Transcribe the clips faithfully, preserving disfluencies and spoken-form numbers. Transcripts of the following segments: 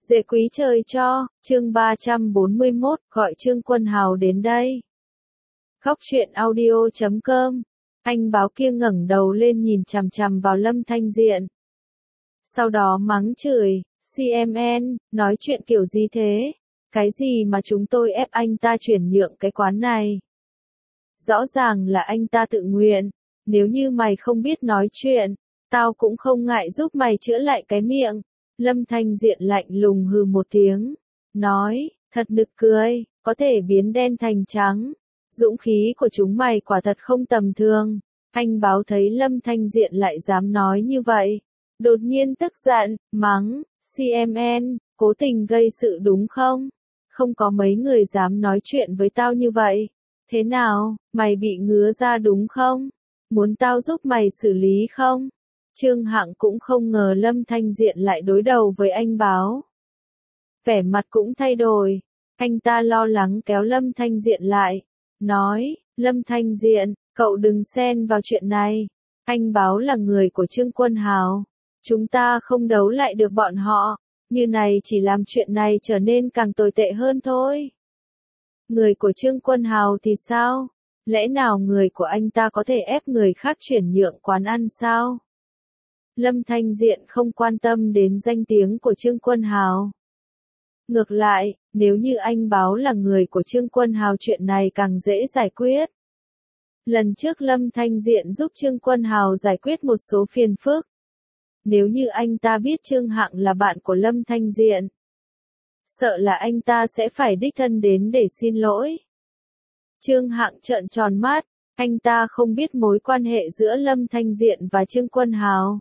Dễ quý trời cho, chương ba trăm bốn mươi mốt, gọi Trương Quân Hào đến đây. Khóc chuyện audio chấm com, anh báo kia ngẩng đầu lên nhìn chằm chằm vào Lâm Thanh Diện. Sau đó mắng chửi, xê em en, nói chuyện kiểu gì thế? Cái gì mà chúng tôi ép anh ta chuyển nhượng cái quán này? Rõ ràng là anh ta tự nguyện, nếu như mày không biết nói chuyện, tao cũng không ngại giúp mày chữa lại cái miệng. Lâm Thanh Diện lạnh lùng hừ một tiếng, nói, thật nực cười, có thể biến đen thành trắng. Dũng khí của chúng mày quả thật không tầm thường. Anh báo thấy Lâm Thanh Diện lại dám nói như vậy. Đột nhiên tức giận, mắng, xê em en, cố tình gây sự đúng không? Không có mấy người dám nói chuyện với tao như vậy. Thế nào, mày bị ngứa ra đúng không? Muốn tao giúp mày xử lý không? Trương Hạng cũng không ngờ Lâm Thanh Diện lại đối đầu với anh báo. Vẻ mặt cũng thay đổi, anh ta lo lắng kéo Lâm Thanh Diện lại, nói, Lâm Thanh Diện, cậu đừng xen vào chuyện này, anh báo là người của Trương Quân Hào, chúng ta không đấu lại được bọn họ, như này chỉ làm chuyện này trở nên càng tồi tệ hơn thôi. Người của Trương Quân Hào thì sao? Lẽ nào người của anh ta có thể ép người khác chuyển nhượng quán ăn sao? Lâm Thanh Diện không quan tâm đến danh tiếng của Trương Quân Hào. Ngược lại, nếu như anh báo là người của Trương Quân Hào chuyện này càng dễ giải quyết. Lần trước Lâm Thanh Diện giúp Trương Quân Hào giải quyết một số phiền phức. Nếu như anh ta biết Trương Hạng là bạn của Lâm Thanh Diện, sợ là anh ta sẽ phải đích thân đến để xin lỗi. Trương Hạng trợn tròn mắt, anh ta không biết mối quan hệ giữa Lâm Thanh Diện và Trương Quân Hào.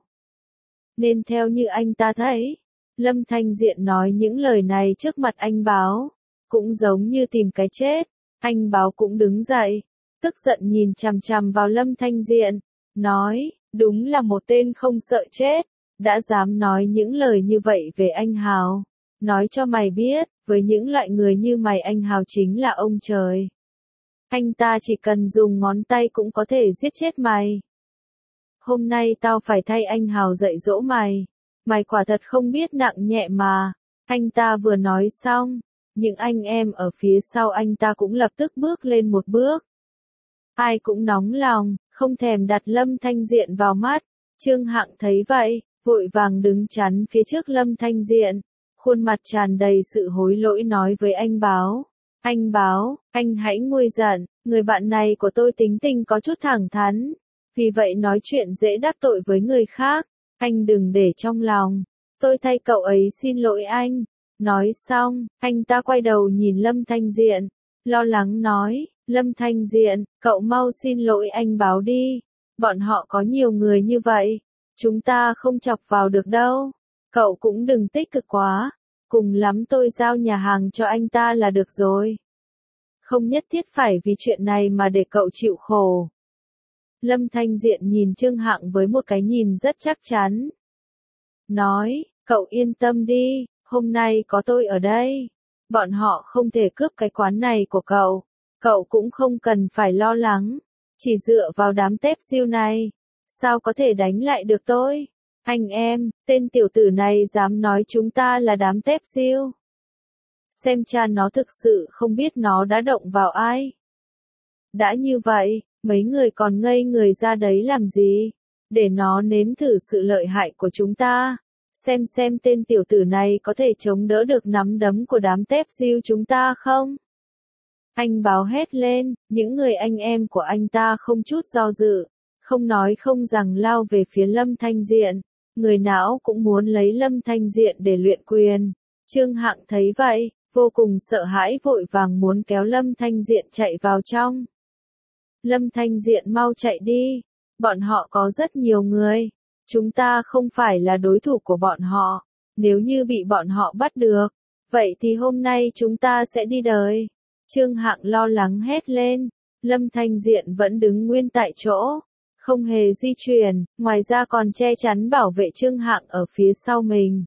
Nên theo như anh ta thấy, Lâm Thanh Diện nói những lời này trước mặt anh báo, cũng giống như tìm cái chết. Anh báo cũng đứng dậy, tức giận nhìn chằm chằm vào Lâm Thanh Diện, nói, đúng là một tên không sợ chết, đã dám nói những lời như vậy về anh Hào. Nói cho mày biết, với những loại người như mày anh Hào chính là ông trời. Anh ta chỉ cần dùng ngón tay cũng có thể giết chết mày. Hôm nay tao phải thay anh Hào dạy dỗ mày. Mày quả thật không biết nặng nhẹ mà. Anh ta vừa nói xong, những anh em ở phía sau anh ta cũng lập tức bước lên một bước. Ai cũng nóng lòng, không thèm đặt Lâm Thanh Diện vào mắt. Trương Hạng thấy vậy, vội vàng đứng chắn phía trước Lâm Thanh Diện. Khuôn mặt tràn đầy sự hối lỗi nói với anh báo. Anh báo, anh hãy nguôi giận, người bạn này của tôi tính tình có chút thẳng thắn. Vì vậy nói chuyện dễ đắc tội với người khác, anh đừng để trong lòng, tôi thay cậu ấy xin lỗi anh. Nói xong, anh ta quay đầu nhìn Lâm Thanh Diện, lo lắng nói, Lâm Thanh Diện, cậu mau xin lỗi anh báo đi, bọn họ có nhiều người như vậy, chúng ta không chọc vào được đâu, cậu cũng đừng tích cực quá, cùng lắm tôi giao nhà hàng cho anh ta là được rồi. Không nhất thiết phải vì chuyện này mà để cậu chịu khổ. Lâm Thanh Diện nhìn Trương Hạng với một cái nhìn rất chắc chắn. Nói, cậu yên tâm đi, hôm nay có tôi ở đây. Bọn họ không thể cướp cái quán này của cậu. Cậu cũng không cần phải lo lắng. Chỉ dựa vào đám tép diêu này. Sao có thể đánh lại được tôi? Anh em, tên tiểu tử này dám nói chúng ta là đám tép diêu. Xem cha nó thực sự không biết nó đã động vào ai. Đã như vậy, mấy người còn ngây người ra đấy làm gì? Để nó nếm thử sự lợi hại của chúng ta. Xem xem tên tiểu tử này có thể chống đỡ được nắm đấm của đám tép diêu chúng ta không? Anh báo hét lên, những người anh em của anh ta không chút do dự, không nói không rằng lao về phía Lâm Thanh Diện. Người não cũng muốn lấy Lâm Thanh Diện để luyện quyền. Trương Hạng thấy vậy, vô cùng sợ hãi vội vàng muốn kéo Lâm Thanh Diện chạy vào trong. Lâm Thanh Diện mau chạy đi, bọn họ có rất nhiều người, chúng ta không phải là đối thủ của bọn họ, nếu như bị bọn họ bắt được, vậy thì hôm nay chúng ta sẽ đi đời. Trương Hạng lo lắng hét lên, Lâm Thanh Diện vẫn đứng nguyên tại chỗ, không hề di chuyển, ngoài ra còn che chắn bảo vệ Trương Hạng ở phía sau mình.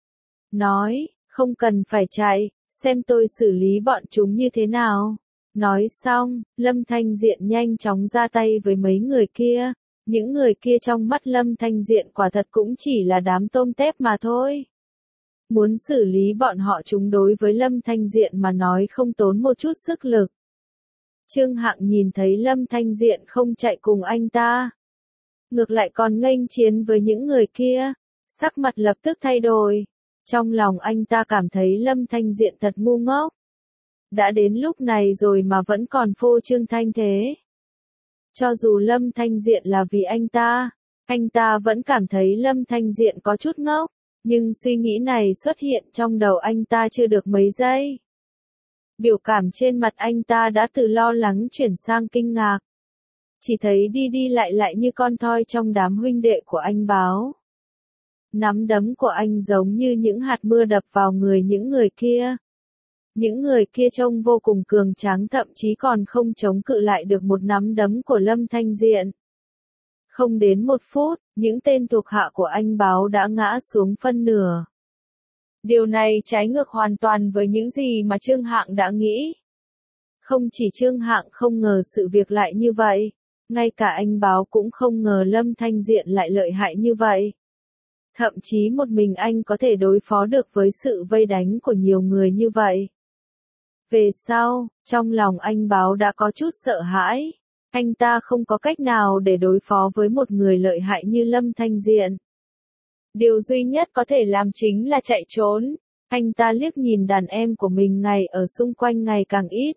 Nói, không cần phải chạy, xem tôi xử lý bọn chúng như thế nào. Nói xong, Lâm Thanh Diện nhanh chóng ra tay với mấy người kia. Những người kia trong mắt Lâm Thanh Diện quả thật cũng chỉ là đám tôm tép mà thôi. Muốn xử lý bọn họ chúng đối với Lâm Thanh Diện mà nói không tốn một chút sức lực. Trương Hạng nhìn thấy Lâm Thanh Diện không chạy cùng anh ta, ngược lại còn nghênh chiến với những người kia, sắc mặt lập tức thay đổi. Trong lòng anh ta cảm thấy Lâm Thanh Diện thật ngu ngốc. Đã đến lúc này rồi mà vẫn còn phô trương thanh thế. Cho dù Lâm Thanh Diện là vì anh ta, anh ta vẫn cảm thấy Lâm Thanh Diện có chút ngốc, nhưng suy nghĩ này xuất hiện trong đầu anh ta chưa được mấy giây. Biểu cảm trên mặt anh ta đã từ lo lắng chuyển sang kinh ngạc. Chỉ thấy đi đi lại lại như con thoi trong đám huynh đệ của anh Báo. Nắm đấm của anh giống như những hạt mưa đập vào người những người kia. Những người kia trông vô cùng cường tráng, thậm chí còn không chống cự lại được một nắm đấm của Lâm Thanh Diện. Không đến một phút, những tên thuộc hạ của anh Báo đã ngã xuống phân nửa. Điều này trái ngược hoàn toàn với những gì mà Trương Hạng đã nghĩ. Không chỉ Trương Hạng không ngờ sự việc lại như vậy, ngay cả anh Báo cũng không ngờ Lâm Thanh Diện lại lợi hại như vậy. Thậm chí một mình anh có thể đối phó được với sự vây đánh của nhiều người như vậy. Về sau, trong lòng anh Báo đã có chút sợ hãi. Anh ta không có cách nào để đối phó với một người lợi hại như Lâm Thanh Diện. Điều duy nhất có thể làm chính là chạy trốn. Anh ta liếc nhìn đàn em của mình ngày ở xung quanh ngày càng ít.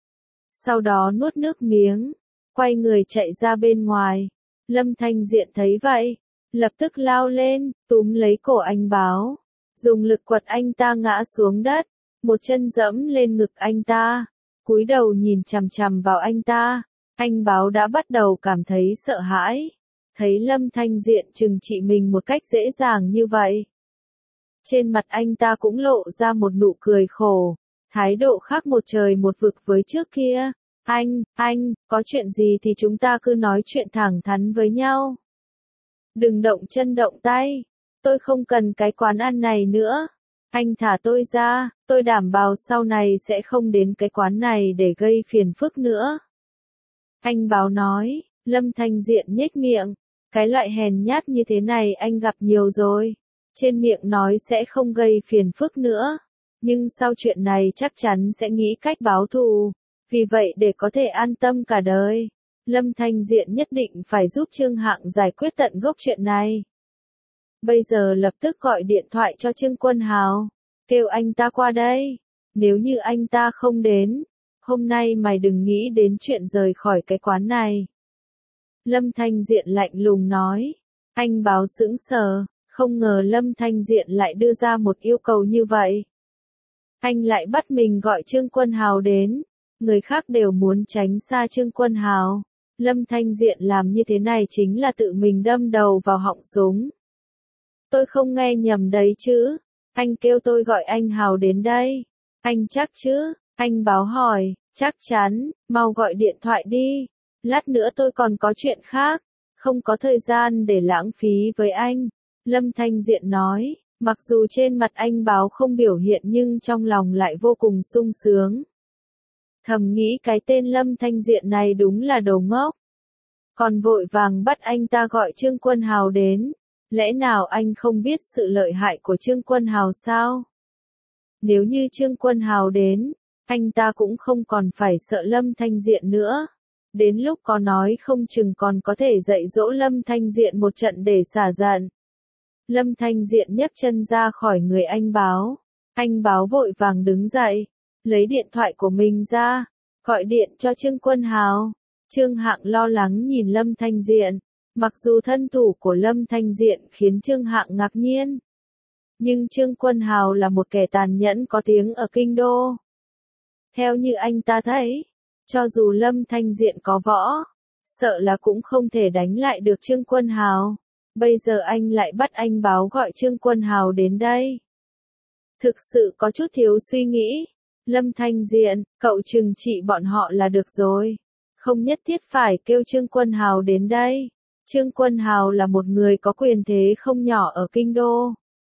Sau đó nuốt nước miếng, quay người chạy ra bên ngoài. Lâm Thanh Diện thấy vậy, lập tức lao lên, túm lấy cổ anh Báo, dùng lực quật anh ta ngã xuống đất, một chân dẫm lên ngực anh ta, cúi đầu nhìn chằm chằm vào anh ta. Anh Báo đã bắt đầu cảm thấy sợ hãi, thấy Lâm Thanh Diện trừng trị mình một cách dễ dàng như vậy. Trên mặt anh ta cũng lộ ra một nụ cười khổ, thái độ khác một trời một vực với trước kia. Anh, anh, có chuyện gì thì chúng ta cứ nói chuyện thẳng thắn với nhau. Đừng động chân động tay, tôi không cần cái quán ăn này nữa. Anh thả tôi ra, tôi đảm bảo sau này sẽ không đến cái quán này để gây phiền phức nữa. Anh Báo nói. Lâm Thanh Diện nhếch miệng, cái loại hèn nhát như thế này anh gặp nhiều rồi. Trên miệng nói sẽ không gây phiền phức nữa, nhưng sau chuyện này chắc chắn sẽ nghĩ cách báo thù. Vì vậy để có thể an tâm cả đời, Lâm Thanh Diện nhất định phải giúp Trương Hạng giải quyết tận gốc chuyện này. Bây giờ lập tức gọi điện thoại cho Trương Quân Hào, kêu anh ta qua đây. Nếu như anh ta không đến, hôm nay mày đừng nghĩ đến chuyện rời khỏi cái quán này. Lâm Thanh Diện lạnh lùng nói. Anh Báo sững sờ, không ngờ Lâm Thanh Diện lại đưa ra một yêu cầu như vậy. Anh lại bắt mình gọi Trương Quân Hào đến. Người khác đều muốn tránh xa Trương Quân Hào. Lâm Thanh Diện làm như thế này chính là tự mình đâm đầu vào họng súng. Tôi không nghe nhầm đấy chứ. Anh kêu tôi gọi anh Hào đến đây. Anh chắc chứ? Anh Báo hỏi. Chắc chắn, mau gọi điện thoại đi. Lát nữa tôi còn có chuyện khác. Không có thời gian để lãng phí với anh. Lâm Thanh Diện nói. Mặc dù trên mặt anh Báo không biểu hiện nhưng trong lòng lại vô cùng sung sướng. Thầm nghĩ cái tên Lâm Thanh Diện này đúng là đồ ngốc. Còn vội vàng bắt anh ta gọi Trương Quân Hào đến. Lẽ nào anh không biết sự lợi hại của Trương Quân Hào sao? Nếu như Trương Quân Hào đến, anh ta cũng không còn phải sợ Lâm Thanh Diện nữa. Đến lúc có nói không chừng còn có thể dạy dỗ Lâm Thanh Diện một trận để xả giận. Lâm Thanh Diện nhấc chân ra khỏi người anh Báo. Anh Báo vội vàng đứng dậy, lấy điện thoại của mình ra, gọi điện cho Trương Quân Hào. Trương Hạng lo lắng nhìn Lâm Thanh Diện. Mặc dù thân thủ của Lâm Thanh Diện khiến Trương Hạng ngạc nhiên, nhưng Trương Quân Hào là một kẻ tàn nhẫn có tiếng ở kinh đô. Theo như anh ta thấy, cho dù Lâm Thanh Diện có võ, sợ là cũng không thể đánh lại được Trương Quân Hào. Bây giờ anh lại bắt anh Báo gọi Trương Quân Hào đến đây. Thực sự có chút thiếu suy nghĩ. Lâm Thanh Diện, cậu trừng trị bọn họ là được rồi. Không nhất thiết phải kêu Trương Quân Hào đến đây. Trương Quân Hào là một người có quyền thế không nhỏ ở kinh đô.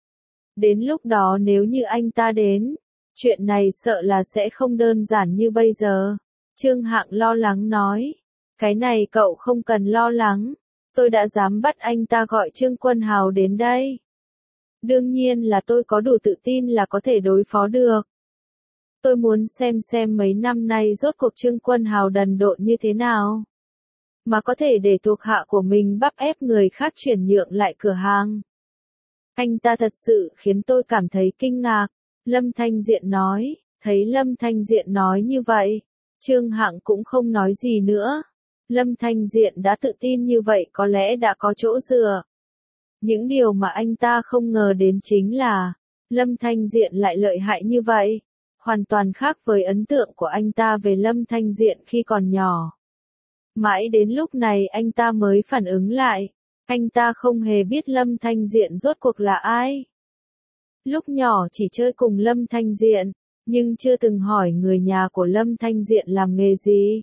Đến lúc đó nếu như anh ta đến, chuyện này sợ là sẽ không đơn giản như bây giờ. Trương Hạng lo lắng nói. Cái này cậu không cần lo lắng. Tôi đã dám bắt anh ta gọi Trương Quân Hào đến đây. Đương nhiên là tôi có đủ tự tin là có thể đối phó được. Tôi muốn xem xem mấy năm nay rốt cuộc Trương Quân Hào đần độn như thế nào. Mà có thể để thuộc hạ của mình bắp ép người khác chuyển nhượng lại cửa hàng. Anh ta thật sự khiến tôi cảm thấy kinh ngạc. Lâm Thanh Diện nói, thấy Lâm Thanh Diện nói như vậy, Trương Hạng cũng không nói gì nữa. Lâm Thanh Diện đã tự tin như vậy có lẽ đã có chỗ dựa. Những điều mà anh ta không ngờ đến chính là, Lâm Thanh Diện lại lợi hại như vậy. Hoàn toàn khác với ấn tượng của anh ta về Lâm Thanh Diện khi còn nhỏ. Mãi đến lúc này anh ta mới phản ứng lại, anh ta không hề biết Lâm Thanh Diện rốt cuộc là ai. Lúc nhỏ chỉ chơi cùng Lâm Thanh Diện, nhưng chưa từng hỏi người nhà của Lâm Thanh Diện làm nghề gì.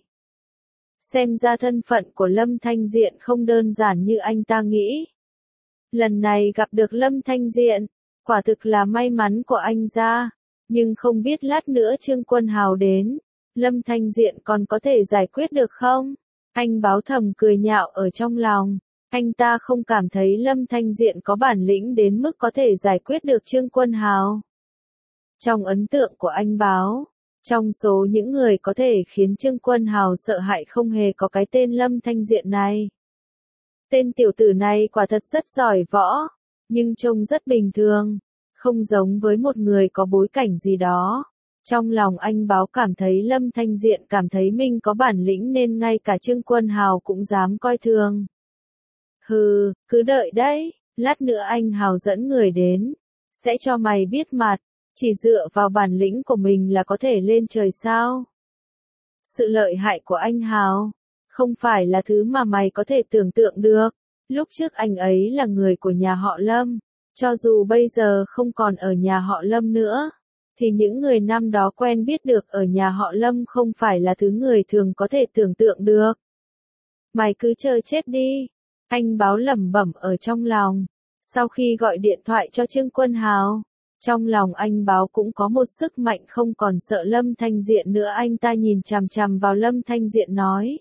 Xem ra thân phận của Lâm Thanh Diện không đơn giản như anh ta nghĩ. Lần này gặp được Lâm Thanh Diện, quả thực là may mắn của anh ra, nhưng không biết lát nữa Trương Quân Hào đến, Lâm Thanh Diện còn có thể giải quyết được không? Anh Báo thầm cười nhạo ở trong lòng, anh ta không cảm thấy Lâm Thanh Diện có bản lĩnh đến mức có thể giải quyết được Trương Quân Hào. Trong ấn tượng của anh Báo, trong số những người có thể khiến Trương Quân Hào sợ hãi không hề có cái tên Lâm Thanh Diện này. Tên tiểu tử này quả thật rất giỏi võ, nhưng trông rất bình thường, không giống với một người có bối cảnh gì đó. Trong lòng anh Báo cảm thấy Lâm Thanh Diện cảm thấy mình có bản lĩnh nên ngay cả Trương Quân Hào cũng dám coi thường. Hừ, cứ đợi đấy, lát nữa anh Hào dẫn người đến, sẽ cho mày biết mặt, chỉ dựa vào bản lĩnh của mình là có thể lên trời sao? Sự lợi hại của anh Hào, không phải là thứ mà mày có thể tưởng tượng được. Lúc trước anh ấy là người của nhà họ Lâm, cho dù bây giờ không còn ở nhà họ Lâm nữa, thì những người năm đó quen biết được ở nhà họ Lâm không phải là thứ người thường có thể tưởng tượng được. Mày cứ chờ chết đi, anh Báo lẩm bẩm ở trong lòng. Sau khi gọi điện thoại cho Trương Quân Hào, trong lòng anh Báo cũng có một sức mạnh không còn sợ Lâm Thanh Diện nữa. Anh ta nhìn chằm chằm vào Lâm Thanh Diện nói.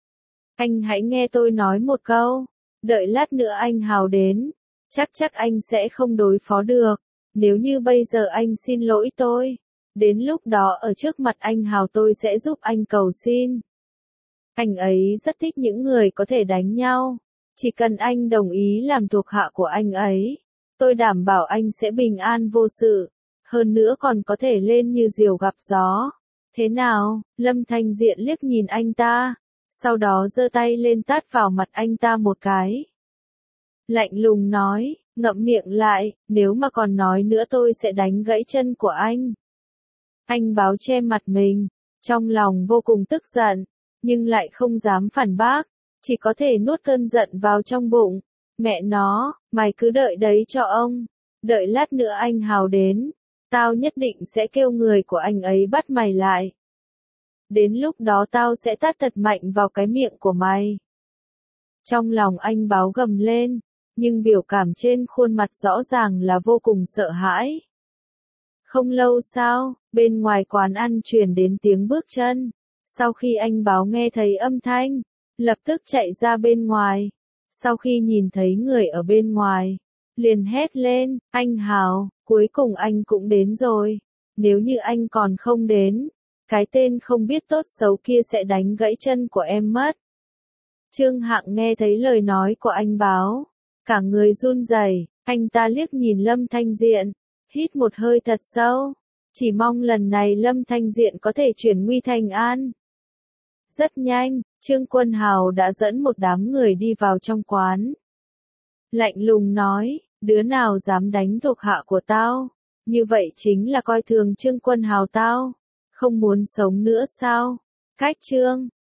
Anh hãy nghe tôi nói một câu, đợi lát nữa anh Hào đến, chắc chắc anh sẽ không đối phó được. Nếu như bây giờ anh xin lỗi tôi, đến lúc đó ở trước mặt anh Hào tôi sẽ giúp anh cầu xin. Anh ấy rất thích những người có thể đánh nhau, chỉ cần anh đồng ý làm thuộc hạ của anh ấy, tôi đảm bảo anh sẽ bình an vô sự, hơn nữa còn có thể lên như diều gặp gió. Thế nào? Lâm Thanh Diện liếc nhìn anh ta, sau đó giơ tay lên tát vào mặt anh ta một cái. Lạnh lùng nói, ngậm miệng lại, nếu mà còn nói nữa tôi sẽ đánh gãy chân của anh. Anh Báo che mặt mình, trong lòng vô cùng tức giận, nhưng lại không dám phản bác, chỉ có thể nuốt cơn giận vào trong bụng. Mẹ nó, mày cứ đợi đấy cho ông, đợi lát nữa anh Hào đến, tao nhất định sẽ kêu người của anh ấy bắt mày lại. Đến lúc đó tao sẽ tát thật mạnh vào cái miệng của mày. Trong lòng anh Báo gầm lên, nhưng biểu cảm trên khuôn mặt rõ ràng là vô cùng sợ hãi. Không lâu sau, bên ngoài quán ăn truyền đến tiếng bước chân. Sau khi anh Báo nghe thấy âm thanh, lập tức chạy ra bên ngoài. Sau khi nhìn thấy người ở bên ngoài, liền hét lên, anh Hào, cuối cùng anh cũng đến rồi. Nếu như anh còn không đến, cái tên không biết tốt xấu kia sẽ đánh gãy chân của em mất. Trương Hạng nghe thấy lời nói của anh Báo, cả người run rẩy, anh ta liếc nhìn Lâm Thanh Diện, hít một hơi thật sâu, chỉ mong lần này Lâm Thanh Diện có thể chuyển nguy thành an. Rất nhanh, Trương Quân Hào đã dẫn một đám người đi vào trong quán. Lạnh lùng nói, đứa nào dám đánh thuộc hạ của tao, như vậy chính là coi thường Trương Quân Hào tao, không muốn sống nữa sao? Cách Trương